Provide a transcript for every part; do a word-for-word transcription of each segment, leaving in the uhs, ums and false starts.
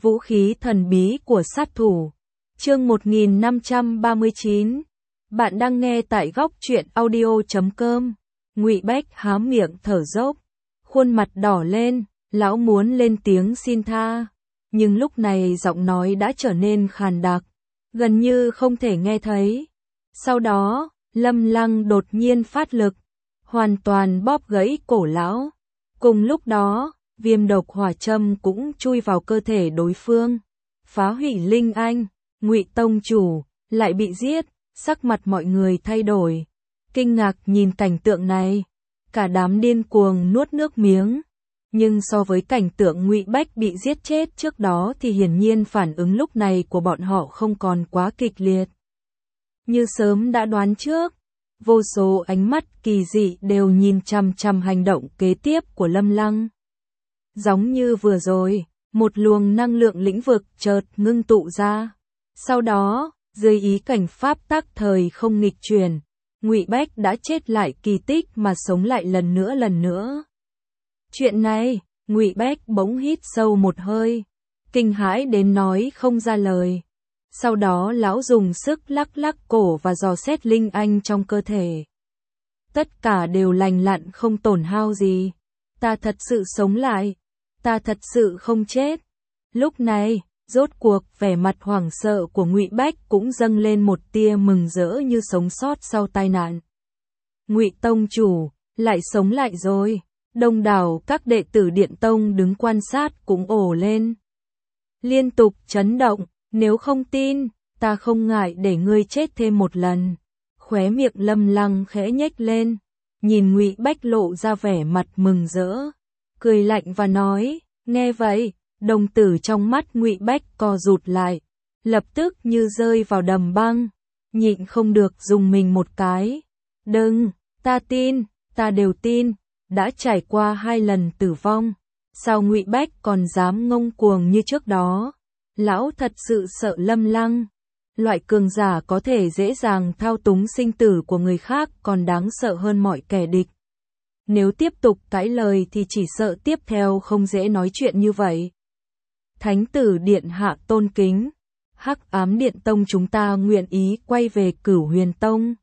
Vũ khí thần bí của sát thủ. Chương một nghìn năm trăm ba mươi chín. Bạn đang nghe tại góc truyện audio chấm com. Ngụy Bách há miệng thở dốc, khuôn mặt đỏ lên, lão muốn lên tiếng xin tha, nhưng lúc này giọng nói đã trở nên khàn đặc, gần như không thể nghe thấy. Sau đó, Lâm Lăng đột nhiên phát lực, hoàn toàn bóp gãy cổ lão. Cùng lúc đó, viêm độc hỏa châm cũng chui vào cơ thể đối phương, phá hủy linh anh. Ngụy tông chủ lại bị giết, sắc mặt mọi người thay đổi, kinh ngạc nhìn cảnh tượng này, cả đám điên cuồng nuốt nước miếng. Nhưng so với cảnh tượng Ngụy Bách bị giết chết trước đó thì hiển nhiên phản ứng lúc này của bọn họ không còn quá kịch liệt. Như sớm đã đoán trước, vô số ánh mắt kỳ dị đều nhìn chằm chằm hành động kế tiếp của Lâm Lăng. Giống như vừa rồi, một luồng năng lượng lĩnh vực chợt ngưng tụ ra. Sau đó, dưới ý cảnh pháp tắc thời không nghịch chuyển, Ngụy Bách đã chết lại kỳ tích mà sống lại lần nữa lần nữa. Chuyện này, Ngụy Bách bỗng hít sâu một hơi, kinh hãi đến nói không ra lời. Sau đó lão dùng sức lắc lắc cổ và dò xét linh anh trong cơ thể. Tất cả đều lành lặn không tổn hao gì. Ta thật sự sống lại. Ta thật sự không chết. Lúc này, rốt cuộc vẻ mặt hoảng sợ của Ngụy Bách cũng dâng lên một tia mừng rỡ như sống sót sau tai nạn. Ngụy tông chủ, lại sống lại rồi. Đông đảo các đệ tử Điện Tông đứng quan sát cũng ồ lên. Liên tục chấn động, nếu không tin, ta không ngại để ngươi chết thêm một lần. Khóe miệng Lâm Lăng khẽ nhếch lên, nhìn Ngụy Bách lộ ra vẻ mặt mừng rỡ, cười lạnh và nói, nghe vậy, đồng tử trong mắt Ngụy Bách co rụt lại, lập tức như rơi vào đầm băng, nhịn không được dùng mình một cái. Đừng, ta tin, ta đều tin, đã trải qua hai lần tử vong, sao Ngụy Bách còn dám ngông cuồng như trước đó? Lão thật sự sợ Lâm Lăng. Loại cường giả có thể dễ dàng thao túng sinh tử của người khác còn đáng sợ hơn mọi kẻ địch. Nếu tiếp tục cãi lời thì chỉ sợ tiếp theo không dễ nói chuyện như vậy. Thánh tử điện hạ tôn kính, Hắc Ám Điện Tông chúng ta nguyện ý quay về Cửu Huyền Tông,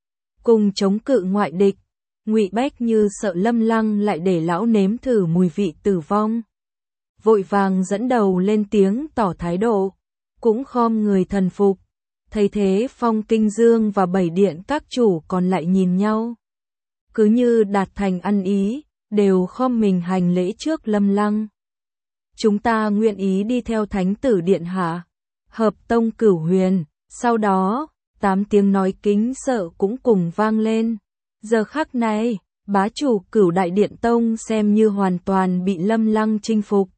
cùng chống cự ngoại địch. Ngụy Bách như sợ Lâm Lăng lại để lão nếm thử mùi vị tử vong, vội vàng dẫn đầu lên tiếng tỏ thái độ, cũng khom người thần phục. Thấy thế Phong Kinh Dương và bảy điện các chủ còn lại nhìn nhau, cứ như đạt thành ăn ý, đều khom mình hành lễ trước Lâm Lăng. Chúng ta nguyện ý đi theo Thánh tử điện hạ, hợp tông Cửu Huyền. Sau đó, tám tiếng nói kính sợ cũng cùng vang lên. Giờ khắc này, bá chủ Cửu Đại Điện Tông xem như hoàn toàn bị Lâm Lăng chinh phục.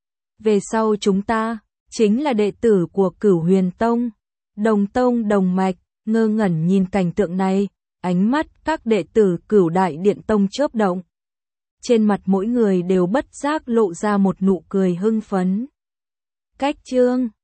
Về sau chúng ta, chính là đệ tử của Cửu Huyền Tông, đồng tông đồng mạch. Ngơ ngẩn nhìn cảnh tượng này, ánh mắt các đệ tử Cửu Đại Điện Tông chớp động. Trên mặt mỗi người đều bất giác lộ ra một nụ cười hưng phấn. Cách chương